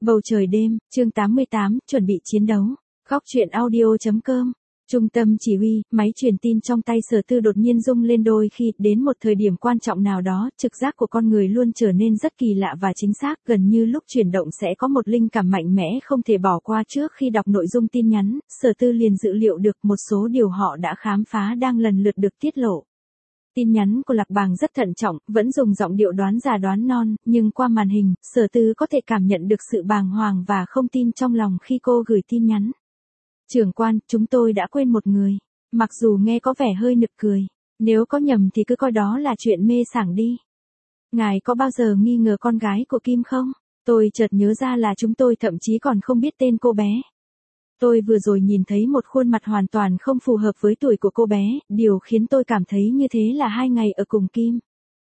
Bầu trời đêm, chương 88, chuẩn bị chiến đấu. Góc truyện audio.com. Trung tâm chỉ huy, máy truyền tin trong tay Sở Tư đột nhiên rung lên đôi khi, đến một thời điểm quan trọng nào đó, trực giác của con người luôn trở nên rất kỳ lạ và chính xác, gần như lúc chuyển động sẽ có một linh cảm mạnh mẽ không thể bỏ qua. Trước khi đọc nội dung tin nhắn, Sở Tư liền dự liệu được một số điều họ đã khám phá đang lần lượt được tiết lộ. Tin nhắn của Lạc Bàng rất thận trọng, vẫn dùng giọng điệu đoán già đoán non, nhưng qua màn hình, Sở Tư có thể cảm nhận được sự bàng hoàng và không tin trong lòng khi cô gửi tin nhắn. Trưởng quan, chúng tôi đã quên một người. Mặc dù nghe có vẻ hơi nực cười, nếu có nhầm thì cứ coi đó là chuyện mê sảng đi. Ngài có bao giờ nghi ngờ con gái của Kim không? Tôi chợt nhớ ra là chúng tôi thậm chí còn không biết tên cô bé. Tôi vừa rồi nhìn thấy một khuôn mặt hoàn toàn không phù hợp với tuổi của cô bé, điều khiến tôi cảm thấy như thế là 2 ngày ở cùng Kim.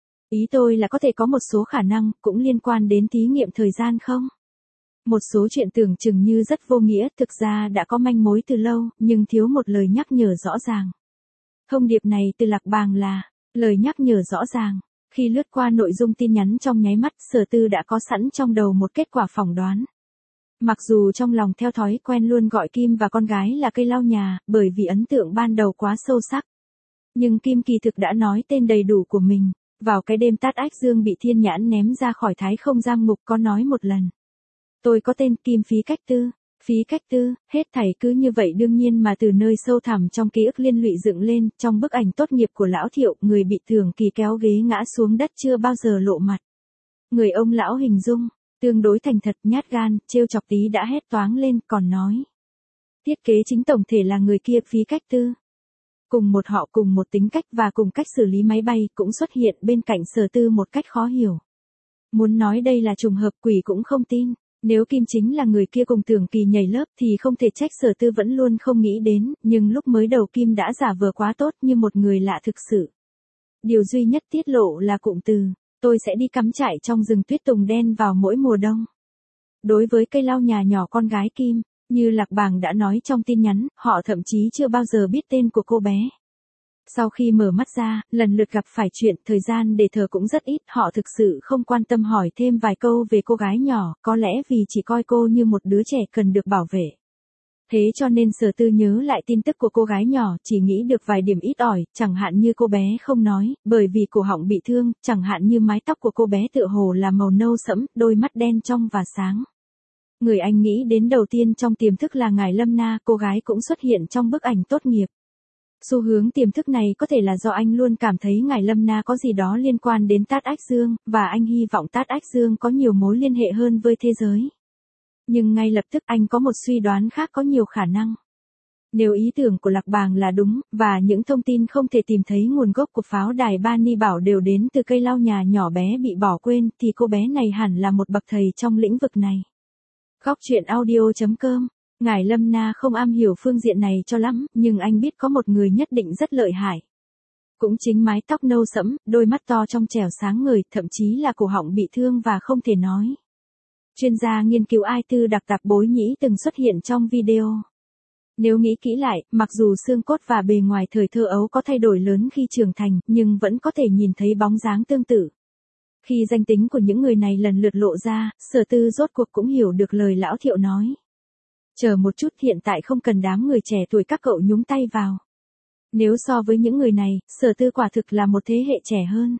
Ý tôi là có thể có một số khả năng, cũng liên quan đến thí nghiệm thời gian không? Một số chuyện tưởng chừng như rất vô nghĩa, thực ra đã có manh mối từ lâu, nhưng thiếu một lời nhắc nhở rõ ràng. Thông điệp này từ Lạc Bàng là, lời nhắc nhở rõ ràng. Khi lướt qua nội dung tin nhắn trong nháy mắt, Sở Tư đã có sẵn trong đầu một kết quả phỏng đoán. Mặc dù trong lòng theo thói quen luôn gọi Kim và con gái là cây lau nhà, bởi vì ấn tượng ban đầu quá sâu sắc. Nhưng Kim kỳ thực đã nói tên đầy đủ của mình. Vào cái đêm Tát Ách Dương bị Thiên Nhãn ném ra khỏi Thái Không Giam Ngục có nói một lần. Tôi có tên Kim Phí Cách Tư. Phí Cách Tư, hết thảy cứ như vậy đương nhiên mà từ nơi sâu thẳm trong ký ức liên lụy dựng lên, trong bức ảnh tốt nghiệp của lão Thiệu, người bị Thường Kỳ kéo ghế ngã xuống đất chưa bao giờ lộ mặt. Người ông lão hình dung, tương đối thành thật, nhát gan, trêu chọc tí đã hét toáng lên, còn nói. Thiết kế chính tổng thể là người kia Phí Cách Tư. Cùng một họ, cùng một tính cách và cùng cách xử lý máy bay cũng xuất hiện bên cạnh Sở Tư một cách khó hiểu. Muốn nói đây là trùng hợp, quỷ cũng không tin. Nếu Kim chính là người kia cùng Thường Kỳ nhảy lớp thì không thể trách Sở Tư vẫn luôn không nghĩ đến, nhưng lúc mới đầu Kim đã giả vờ quá tốt như một người lạ thực sự. Điều duy nhất tiết lộ là cụm từ, tôi sẽ đi cắm trại trong rừng tuyết tùng đen vào mỗi mùa đông. Đối với cây lau nhà nhỏ con gái Kim, như Lạc Bàng đã nói trong tin nhắn, họ thậm chí chưa bao giờ biết tên của cô bé. Sau khi mở mắt ra, lần lượt gặp phải chuyện, thời gian để thở cũng rất ít, họ thực sự không quan tâm hỏi thêm vài câu về cô gái nhỏ, có lẽ vì chỉ coi cô như một đứa trẻ cần được bảo vệ. Thế cho nên Sở Tư nhớ lại tin tức của cô gái nhỏ, chỉ nghĩ được vài điểm ít ỏi, chẳng hạn như cô bé không nói, bởi vì cổ họng bị thương, chẳng hạn như mái tóc của cô bé tựa hồ là màu nâu sẫm, đôi mắt đen trong và sáng. Người anh nghĩ đến đầu tiên trong tiềm thức là Ngải Lâm Na, cô gái cũng xuất hiện trong bức ảnh tốt nghiệp. Xu hướng tiềm thức này có thể là do anh luôn cảm thấy Ngải Lâm Na có gì đó liên quan đến Tát Ách Dương, và anh hy vọng Tát Ách Dương có nhiều mối liên hệ hơn với thế giới. Nhưng ngay lập tức anh có một suy đoán khác có nhiều khả năng. Nếu ý tưởng của Lạc Bàng là đúng, và những thông tin không thể tìm thấy nguồn gốc của pháo đài Bani Bảo đều đến từ cây lau nhà nhỏ bé bị bỏ quên, thì cô bé này hẳn là một bậc thầy trong lĩnh vực này. Góc truyện audio.com. Ngải Lâm Na không am hiểu phương diện này cho lắm, nhưng anh biết có một người nhất định rất lợi hại. Cũng chính mái tóc nâu sẫm, đôi mắt to trong trẻo sáng ngời, thậm chí là cổ họng bị thương và không thể nói. Chuyên gia nghiên cứu ai tư đặc tạp Bối Nhĩ từng xuất hiện trong video. Nếu nghĩ kỹ lại, mặc dù xương cốt và bề ngoài thời thơ ấu có thay đổi lớn khi trưởng thành, nhưng vẫn có thể nhìn thấy bóng dáng tương tự. Khi danh tính của những người này lần lượt lộ ra, Sở Tư rốt cuộc cũng hiểu được lời lão Thiệu nói. Chờ một chút, hiện tại không cần đám người trẻ tuổi các cậu nhúng tay vào. Nếu so với những người này, Sở Tư quả thực là một thế hệ trẻ hơn.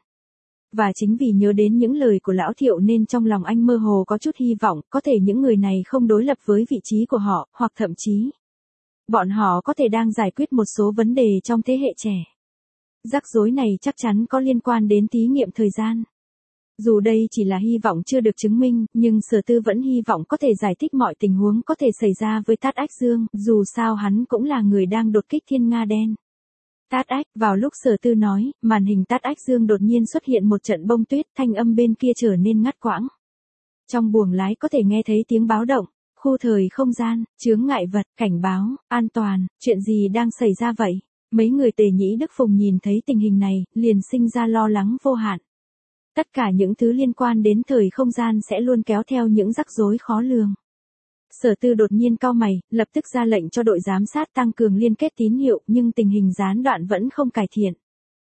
Và chính vì nhớ đến những lời của lão Thiệu nên trong lòng anh mơ hồ có chút hy vọng, có thể những người này không đối lập với vị trí của họ, hoặc thậm chí bọn họ có thể đang giải quyết một số vấn đề trong thế hệ trẻ. Rắc rối này chắc chắn có liên quan đến thí nghiệm thời gian. Dù đây chỉ là hy vọng chưa được chứng minh, nhưng Sở Tư vẫn hy vọng có thể giải thích mọi tình huống có thể xảy ra với Tát Ách Dương, dù sao hắn cũng là người đang đột kích Thiên Nga Đen. Tát Ách, vào lúc Sở Tư nói, màn hình Tát Ách Dương đột nhiên xuất hiện một trận bông tuyết, thanh âm bên kia trở nên ngắt quãng. Trong buồng lái có thể nghe thấy tiếng báo động, khu thời không gian, chướng ngại vật, cảnh báo, an toàn, chuyện gì đang xảy ra vậy? Mấy người Tề Nhĩ Đức Phùng nhìn thấy tình hình này, liền sinh ra lo lắng vô hạn. Tất cả những thứ liên quan đến thời không gian sẽ luôn kéo theo những rắc rối khó lường. Sở Tư đột nhiên cau mày, lập tức ra lệnh cho đội giám sát tăng cường liên kết tín hiệu, nhưng tình hình gián đoạn vẫn không cải thiện.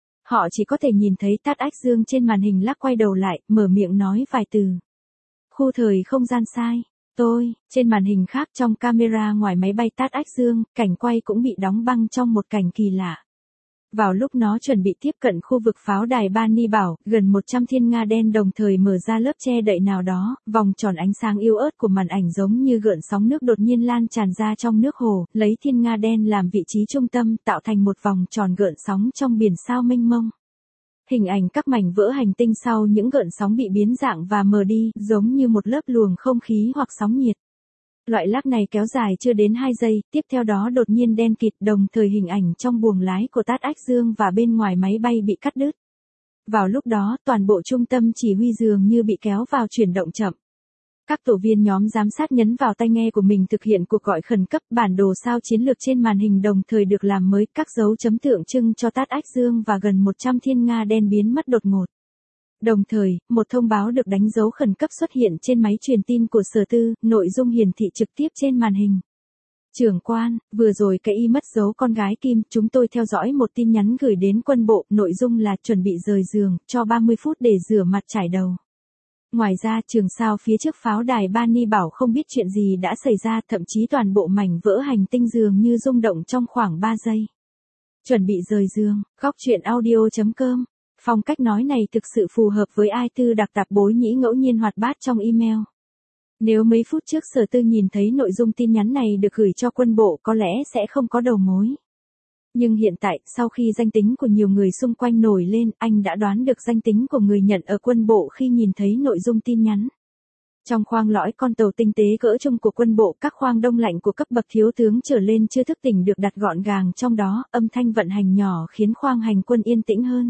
Họ chỉ có thể nhìn thấy Tát Ách Dương trên màn hình lắc quay đầu lại, mở miệng nói vài từ. Khu thời không gian sai. Trên màn hình khác trong camera ngoài máy bay Tát Ách Dương, cảnh quay cũng bị đóng băng trong một cảnh kỳ lạ. Vào lúc nó chuẩn bị tiếp cận khu vực pháo đài Bani Bảo, gần 100 thiên nga đen đồng thời mở ra lớp che đậy nào đó, vòng tròn ánh sáng yếu ớt của màn ảnh giống như gợn sóng nước đột nhiên lan tràn ra trong nước hồ, lấy thiên nga đen làm vị trí trung tâm tạo thành một vòng tròn gợn sóng trong biển sao mênh mông. Hình ảnh các mảnh vỡ hành tinh sau những gợn sóng bị biến dạng và mờ đi, giống như một lớp luồng không khí hoặc sóng nhiệt. Loại lag này kéo dài chưa đến 2 giây, tiếp theo đó đột nhiên đen kịt, đồng thời hình ảnh trong buồng lái của Tát Ách Dương và bên ngoài máy bay bị cắt đứt. Vào lúc đó, toàn bộ trung tâm chỉ huy dường như bị kéo vào chuyển động chậm. Các tổ viên nhóm giám sát nhấn vào tai nghe của mình thực hiện cuộc gọi khẩn cấp, bản đồ sao chiến lược trên màn hình đồng thời được làm mới, các dấu chấm tượng trưng cho Tát Ách Dương và gần 100 thiên nga đen biến mất đột ngột. Đồng thời, một thông báo được đánh dấu khẩn cấp xuất hiện trên máy truyền tin của Sở Tư, nội dung hiển thị trực tiếp trên màn hình. Trưởng quan, vừa rồi cái y mất dấu con gái Kim, chúng tôi theo dõi một tin nhắn gửi đến quân bộ, nội dung là chuẩn bị rời giường, cho 30 phút để rửa mặt trải đầu. Ngoài ra trường sao phía trước pháo đài Bani Bảo không biết chuyện gì đã xảy ra, thậm chí toàn bộ mảnh vỡ hành tinh dường như rung động trong khoảng 3 giây. Chuẩn bị rời giường, góc truyện audio.com. Phong cách nói này thực sự phù hợp với ai Tư đặc tạp bối nhĩ ngẫu nhiên hoạt bát trong email. Nếu mấy phút trước Sở Tư nhìn thấy nội dung tin nhắn này được gửi cho quân bộ có lẽ sẽ không có đầu mối. Nhưng hiện tại, sau khi danh tính của nhiều người xung quanh nổi lên, anh đã đoán được danh tính của người nhận ở quân bộ khi nhìn thấy nội dung tin nhắn. Trong khoang lõi con tàu tinh tế cỡ trung của quân bộ, các khoang đông lạnh của cấp bậc thiếu tướng trở lên chưa thức tỉnh được đặt gọn gàng trong đó, âm thanh vận hành nhỏ khiến khoang hành quân yên tĩnh hơn.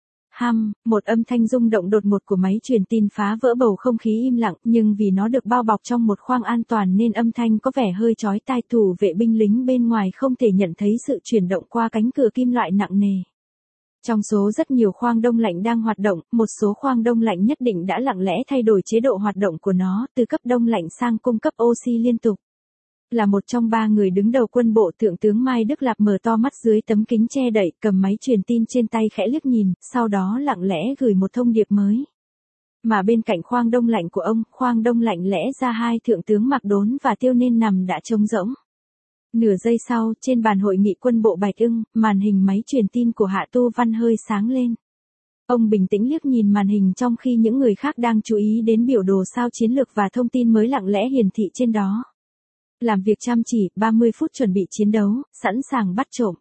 Một âm thanh rung động đột ngột của máy truyền tin phá vỡ bầu không khí im lặng, nhưng vì nó được bao bọc trong một khoang an toàn nên âm thanh có vẻ hơi chói tai, thủ vệ binh lính bên ngoài không thể nhận thấy sự chuyển động qua cánh cửa kim loại nặng nề. Trong số rất nhiều khoang đông lạnh đang hoạt động, một số khoang đông lạnh nhất định đã lặng lẽ thay đổi chế độ hoạt động của nó, từ cấp đông lạnh sang cung cấp oxy liên tục. Là một trong 3 người đứng đầu quân bộ, Thượng tướng Mai Đức Lạp mở to mắt dưới tấm kính che đậy, cầm máy truyền tin trên tay khẽ liếc nhìn, sau đó lặng lẽ gửi một thông điệp mới. Mà bên cạnh khoang đông lạnh của ông, khoang đông lạnh lẽ ra 2 thượng tướng Mạc Đốn và Tiêu Nên nằm đã trống rỗng. Nửa giây sau, trên bàn hội nghị quân bộ Bạch Ưng, màn hình máy truyền tin của Hạ Tu Văn hơi sáng lên. Ông bình tĩnh liếc nhìn màn hình trong khi những người khác đang chú ý đến biểu đồ sao chiến lược và thông tin mới lặng lẽ hiển thị trên đó. Làm việc chăm chỉ, 30 phút chuẩn bị chiến đấu, sẵn sàng bắt trộm.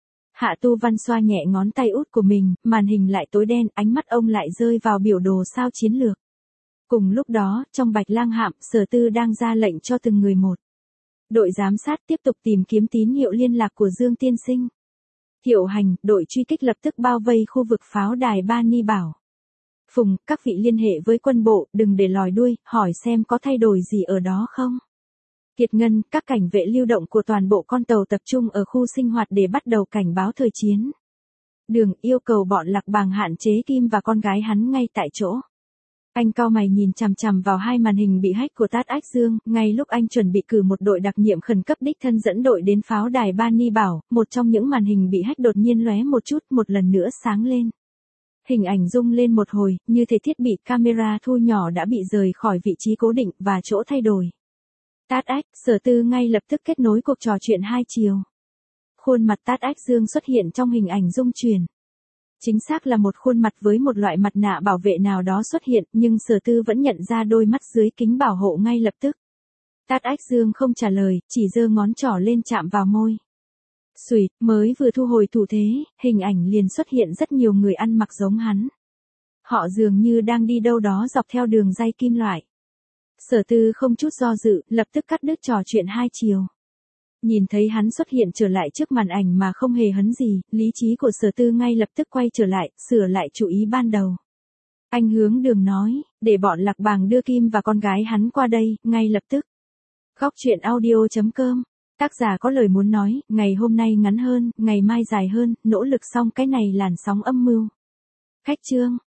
Hạ Tu Văn xoa nhẹ ngón tay út của mình, màn hình lại tối đen, ánh mắt ông lại rơi vào biểu đồ sao chiến lược. Cùng lúc đó, trong Bạch Lang hạm, Sở Tư đang ra lệnh cho từng người một. Đội giám sát tiếp tục tìm kiếm tín hiệu liên lạc của Dương Tiên Sinh. Hiệu hành, đội truy kích lập tức bao vây khu vực pháo đài Bani Bảo. Phùng, các vị liên hệ với quân bộ, đừng để lòi đuôi, hỏi xem có thay đổi gì ở đó không. Kiệt Ngân, các cảnh vệ lưu động của toàn bộ con tàu tập trung ở khu sinh hoạt để bắt đầu cảnh báo thời chiến. Đường yêu cầu bọn Lạc Bàng hạn chế Kim và con gái hắn ngay tại chỗ. Anh cau mày nhìn chằm chằm vào 2 màn hình bị hack của Tát Ách Dương, ngay lúc anh chuẩn bị cử một đội đặc nhiệm khẩn cấp đích thân dẫn đội đến pháo đài Bani Bảo, một trong những màn hình bị hack đột nhiên lóe một chút, một lần nữa sáng lên. Hình ảnh rung lên một hồi, như thể thiết bị camera thu nhỏ đã bị rời khỏi vị trí cố định và chỗ thay đổi. Tát Ách, Sở Tư ngay lập tức kết nối cuộc trò chuyện 2 chiều. Khuôn mặt Tát Ách Dương xuất hiện trong hình ảnh rung chuyển. Chính xác là một khuôn mặt với một loại mặt nạ bảo vệ nào đó xuất hiện, nhưng Sở Tư vẫn nhận ra đôi mắt dưới kính bảo hộ ngay lập tức. Tát Ách Dương không trả lời, chỉ giơ ngón trỏ lên chạm vào môi. Xuỵt, mới vừa thu hồi thủ thế, hình ảnh liền xuất hiện rất nhiều người ăn mặc giống hắn. Họ dường như đang đi đâu đó dọc theo đường ray kim loại. Sở Tư không chút do dự, lập tức cắt đứt trò chuyện 2 chiều. Nhìn thấy hắn xuất hiện trở lại trước màn ảnh mà không hề hấn gì, lý trí của Sở Tư ngay lập tức quay trở lại, sửa lại chủ ý ban đầu. Anh hướng Đường nói, để bọn Lạc Bàng đưa Kim và con gái hắn qua đây, ngay lập tức. Góc truyện audio.com. Tác giả có lời muốn nói, ngày hôm nay ngắn hơn, ngày mai dài hơn, nỗ lực xong cái này làn sóng âm mưu. Khách chương.